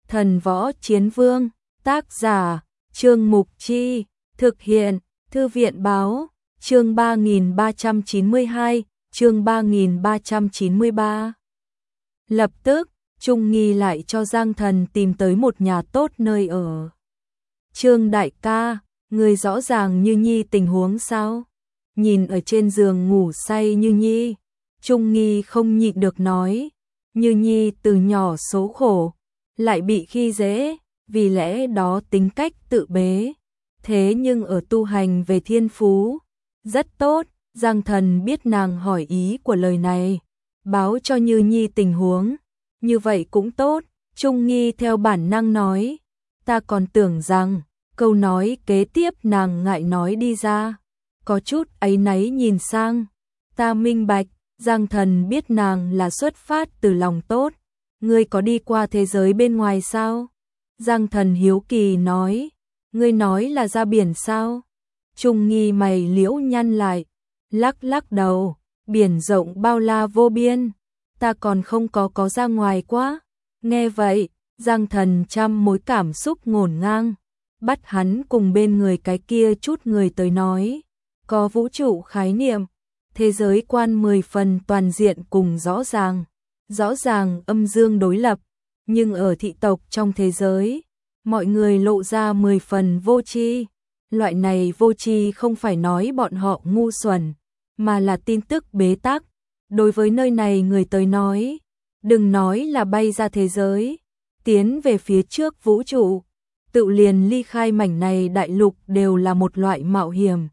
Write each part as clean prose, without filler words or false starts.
Thần Võ Chiến Vương, tác giả, Trương Mục Chi, thực hiện, Thư viện Báo, chương 3392, chương 3393. Lập tức, Trung Nghi lại cho Giang Thần tìm tới một nhà tốt nơi ở. Trương đại ca, người rõ ràng Như Nhi tình huống sao? Nhìn ở trên giường ngủ say Như Nhi, Trung Nghi không nhịn được nói, Như Nhi từ nhỏ số khổ, lại bị khi dễ, vì lẽ đó tính cách tự bế. Thế nhưng ở tu hành về thiên phú, rất tốt. Giang Thần biết nàng hỏi ý của lời này, báo cho Như Nhi tình huống, như vậy cũng tốt. Trung Nghi theo bản năng nói, ta còn tưởng rằng, câu nói kế tiếp nàng ngại nói đi ra, có chút áy náy nhìn sang, ta minh bạch. Giang Thần biết nàng là xuất phát từ lòng tốt, ngươi có đi qua thế giới bên ngoài sao? Giang Thần hiếu kỳ nói, ngươi nói là ra biển sao? Trung Nghi mày liễu nhăn lại, lắc lắc đầu, biển rộng bao la vô biên, ta còn không có ra ngoài quá. Nghe vậy, Giang Thần trăm mối cảm xúc ngổn ngang, bắt hắn cùng bên người cái kia chút người tới nói, có vũ trụ khái niệm, thế giới quan 10 phần toàn diện cùng rõ ràng âm dương đối lập, nhưng ở thị tộc trong thế giới, mọi người lộ ra 10 phần vô tri. Loại này vô tri không phải nói bọn họ ngu xuẩn, mà là tin tức bế tắc. Đối với nơi này người tới nói, đừng nói là bay ra thế giới, tiến về phía trước vũ trụ, tự liền ly khai mảnh này đại lục đều là một loại mạo hiểm.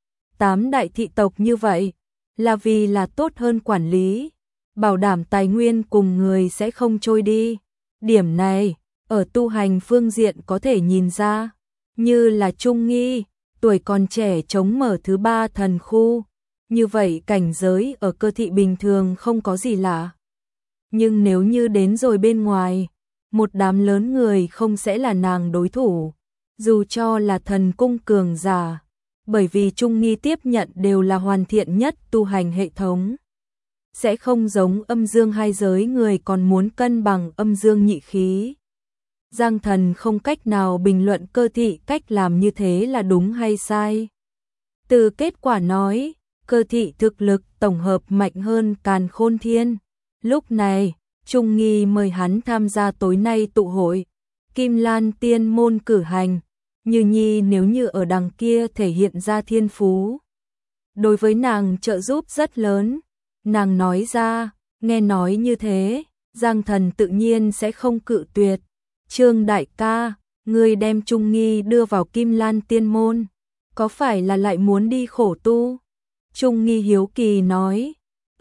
8 đại thị tộc như vậy, là vì là tốt hơn quản lý, bảo đảm tài nguyên cùng người sẽ không trôi đi. Điểm này, ở tu hành phương diện có thể nhìn ra, như là Trung Nghi, tuổi còn trẻ chống mở thứ 3 thần khu, như vậy cảnh giới ở cơ thị bình thường không có gì lạ. Nhưng nếu như đến rồi bên ngoài, một đám lớn người không sẽ là nàng đối thủ, dù cho là thần cung cường giả, bởi vì Trung Nghi tiếp nhận đều là hoàn thiện nhất tu hành hệ thống. Sẽ không giống âm dương hai giới người còn muốn cân bằng âm dương nhị khí. Giang Thần không cách nào bình luận cơ thị cách làm như thế là đúng hay sai. Từ kết quả nói, cơ thị thực lực tổng hợp mạnh hơn Càn Khôn Thiên. Lúc này, Trung Nghi mời hắn tham gia tối nay tụ hội, Kim Lan Tiên môn cử hành. Như Nhi nếu như ở đằng kia thể hiện ra thiên phú, đối với nàng trợ giúp rất lớn. Nàng nói ra, nghe nói như thế, Giang Thần tự nhiên sẽ không cự tuyệt. Trương đại ca, ngươi đem Trung Nghi đưa vào Kim Lan Tiên môn, có phải là lại muốn đi khổ tu? Trung Nghi hiếu kỳ nói,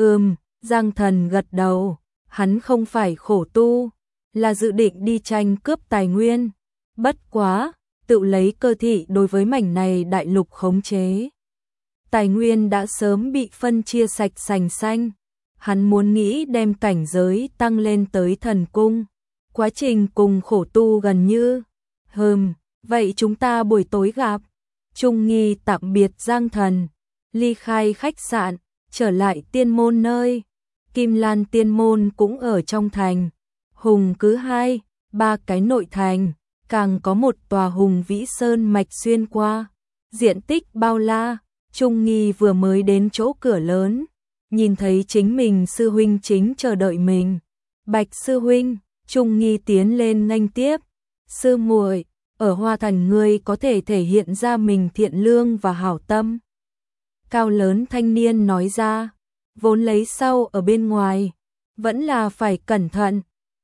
Giang Thần gật đầu, hắn không phải khổ tu, là dự định đi tranh cướp tài nguyên. Bất quá, tự lấy cơ thị đối với mảnh này đại lục khống chế. Tài nguyên đã sớm bị phân chia sạch sành xanh, hắn muốn nghĩ đem cảnh giới tăng lên tới thần cung. Quá trình cùng khổ tu gần như. Vậy chúng ta buổi tối gặp. Trung Nghi tạm biệt Giang Thần, ly khai khách sạn, trở lại tiên môn nơi. Kim Lan Tiên môn cũng ở trong thành. Hùng cứ 2, 3 cái nội thành, càng có một tòa hùng vĩ sơn mạch xuyên qua. Diện tích bao la, Trung Nghi vừa mới đến chỗ cửa lớn, nhìn thấy chính mình sư huynh chính chờ đợi mình. Bạch sư huynh. Trung Nghi tiến lên nghênh tiếp, sư muội, ở Hoa Thành ngươi có thể thể hiện ra mình thiện lương và hảo tâm. Cao lớn thanh niên nói ra, vốn lấy sau ở bên ngoài, vẫn là phải cẩn thận.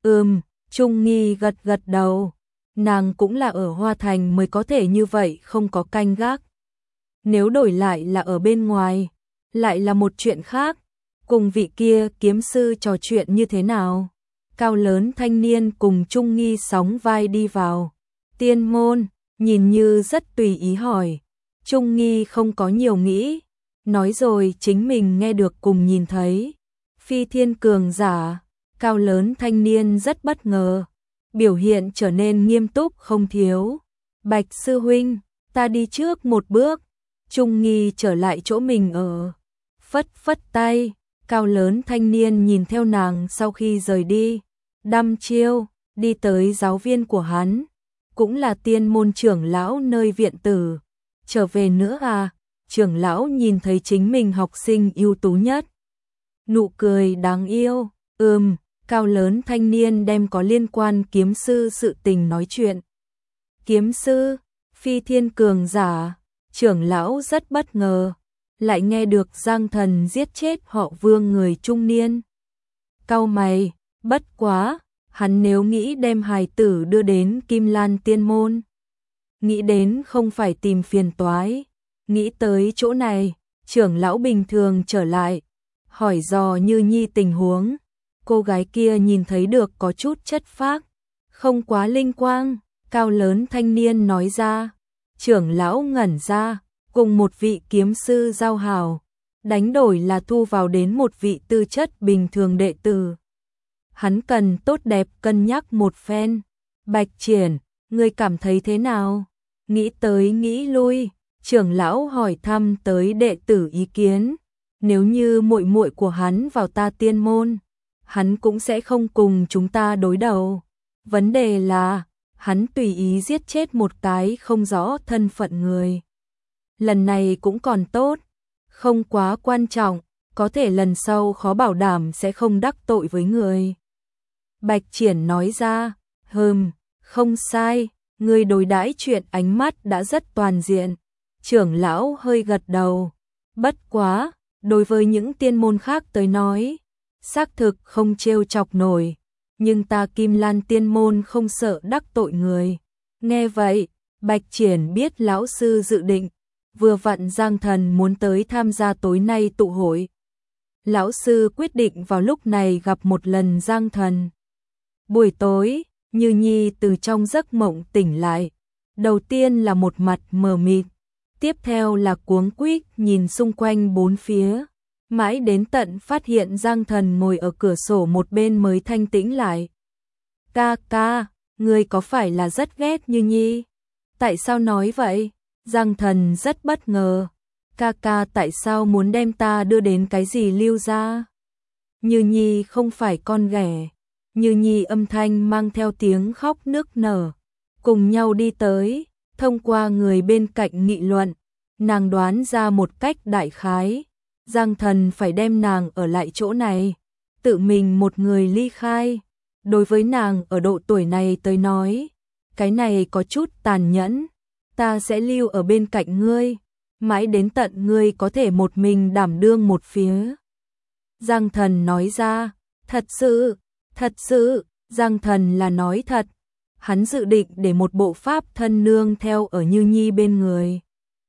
Trung Nghi gật gật đầu, nàng cũng là ở Hoa Thành mới có thể như vậy không có canh gác. Nếu đổi lại là ở bên ngoài, lại là một chuyện khác, cùng vị kia kiếm sư trò chuyện như thế nào? Cao lớn thanh niên cùng Trung Nghi sóng vai đi vào tiên môn, nhìn như rất tùy ý hỏi. Trung Nghi không có nhiều nghĩ, nói rồi chính mình nghe được cùng nhìn thấy. Phi thiên cường giả, cao lớn thanh niên rất bất ngờ, biểu hiện trở nên nghiêm túc không thiếu. Bạch sư huynh, ta đi trước một bước. Trung Nghi trở lại chỗ mình ở, phất phất tay. Cao lớn thanh niên nhìn theo nàng sau khi rời đi, đăm chiêu, đi tới giáo viên của hắn, cũng là tiên môn trưởng lão nơi viện tử. Trở về nữa à? Trưởng lão nhìn thấy chính mình học sinh ưu tú nhất. Nụ cười đáng yêu, cao lớn thanh niên đem có liên quan kiếm sư sự tình nói chuyện. Kiếm sư, phi thiên cường giả, trưởng lão rất bất ngờ, lại nghe được Giang Thần giết chết họ Vương người trung niên. Cau mày, bất quá, hắn nếu nghĩ đem hài tử đưa đến Kim Lan Tiên môn, nghĩ đến không phải tìm phiền toái, nghĩ tới chỗ này, trưởng lão bình thường trở lại, hỏi dò Như Nhi tình huống. Cô gái kia nhìn thấy được có chút chất phác, không quá linh quang, cao lớn thanh niên nói ra. Trưởng lão ngẩn ra, cùng một vị kiếm sư giao hảo, đánh đổi là thu vào đến một vị tư chất bình thường đệ tử. Hắn cần tốt đẹp cân nhắc một phen. Bạch Triển, ngươi cảm thấy thế nào? Nghĩ tới nghĩ lui, trưởng lão hỏi thăm tới đệ tử ý kiến. Nếu như muội muội của hắn vào ta tiên môn, hắn cũng sẽ không cùng chúng ta đối đầu. Vấn đề là, hắn tùy ý giết chết một cái không rõ thân phận người. Lần này cũng còn tốt, không quá quan trọng, có thể lần sau khó bảo đảm sẽ không đắc tội với người. Bạch Triển nói ra, không sai, người đối đãi chuyện ánh mắt đã rất toàn diện. Trưởng lão hơi gật đầu, bất quá, đối với những tiên môn khác tới nói, xác thực không trêu chọc nổi, nhưng ta Kim Lan Tiên môn không sợ đắc tội người. Nghe vậy, Bạch Triển biết lão sư dự định, vừa vặn Giang Thần muốn tới tham gia tối nay tụ hội. Lão sư quyết định vào lúc này gặp một lần Giang Thần. Buổi tối, Như Nhi từ trong giấc mộng tỉnh lại, đầu tiên là một mặt mờ mịt, tiếp theo là cuống quýt nhìn xung quanh bốn phía, mãi đến tận phát hiện Giang Thần ngồi ở cửa sổ một bên mới thanh tĩnh lại. Ca, ngươi có phải là rất ghét Như Nhi? Tại sao nói vậy? Giang Thần rất bất ngờ. Ca tại sao muốn đem ta đưa đến cái gì Lưu gia? Như Nhi không phải con ghẻ. Như Nhi âm thanh mang theo tiếng khóc nức nở, cùng nhau đi tới, thông qua người bên cạnh nghị luận, nàng đoán ra một cách đại khái, Giang Thần phải đem nàng ở lại chỗ này, tự mình một người ly khai. Đối với nàng ở độ tuổi này tới nói, cái này có chút tàn nhẫn, ta sẽ lưu ở bên cạnh ngươi, mãi đến tận ngươi có thể một mình đảm đương một phía. Giang Thần nói ra, thật sự, Giang Thần là nói thật, hắn dự định để một bộ pháp thân nương theo ở Như Nhi bên người.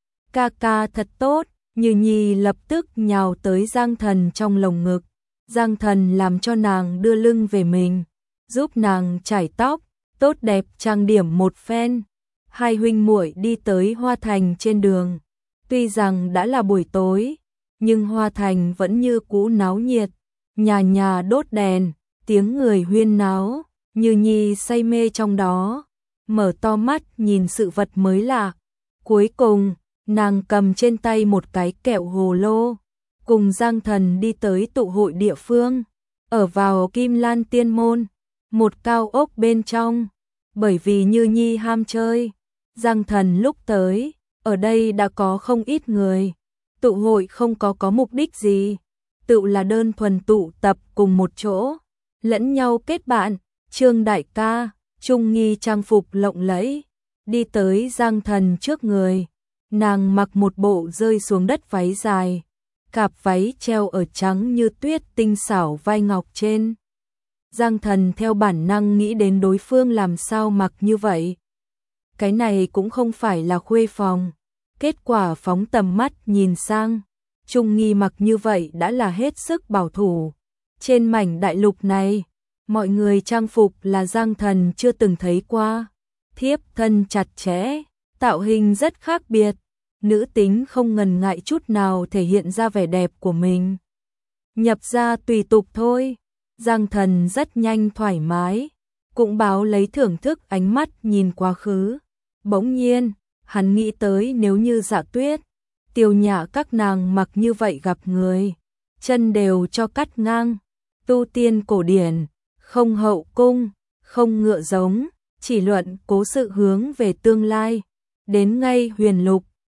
Ca thật tốt, Như Nhi lập tức nhào tới Giang Thần trong lồng ngực, Giang Thần làm cho nàng đưa lưng về mình, giúp nàng chải tóc, tốt đẹp trang điểm một phen. Hai huynh muội đi tới Hoa Thành trên đường, tuy rằng đã là buổi tối, nhưng Hoa Thành vẫn như cũ náo nhiệt, nhà nhà đốt đèn, tiếng người huyên náo, Như Nhi say mê trong đó, mở to mắt nhìn sự vật mới lạ. Cuối cùng, nàng cầm trên tay một cái kẹo hồ lô, cùng Giang Thần đi tới tụ hội địa phương, ở vào Kim Lan Tiên môn, một cao ốc bên trong. Bởi vì Như Nhi ham chơi, Giang Thần lúc tới, ở đây đã có không ít người. Tụ hội không có mục đích gì, tự là đơn thuần tụ tập cùng một chỗ, lẫn nhau kết bạn. Trương đại ca, Trung Nghi trang phục lộng lẫy, đi tới Giang Thần trước người. Nàng mặc một bộ rơi xuống đất váy dài, cạp váy treo ở trắng như tuyết tinh xảo vai ngọc trên. Giang Thần theo bản năng nghĩ đến đối phương làm sao mặc như vậy. Cái này cũng không phải là khuê phòng. Kết quả phóng tầm mắt nhìn sang, Trung Nghi mặc như vậy đã là hết sức bảo thủ. Trên mảnh đại lục này, mọi người trang phục là Giang Thần chưa từng thấy qua. Thiếp thân chặt chẽ, tạo hình rất khác biệt. Nữ tính không ngần ngại chút nào thể hiện ra vẻ đẹp của mình. Nhập ra tùy tục thôi. Giang Thần rất nhanh thoải mái, cũng báo lấy thưởng thức ánh mắt nhìn quá khứ. Bỗng nhiên, hắn nghĩ tới nếu như Dạ Tuyết, Tiêu Nhã các nàng mặc như vậy gặp người, chân đều cho cắt ngang. Tu tiên cổ điển, không hậu cung, không ngựa giống, chỉ luận cố sự hướng về tương lai. Đến ngay Huyền Lục,